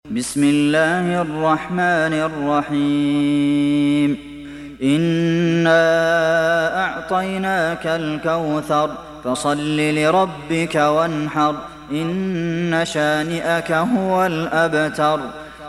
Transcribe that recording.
بسم الله الرحمن الرحيم إنا أعطيناك الكوثر فصل لربك وانحر إن شانئك هو الأبتر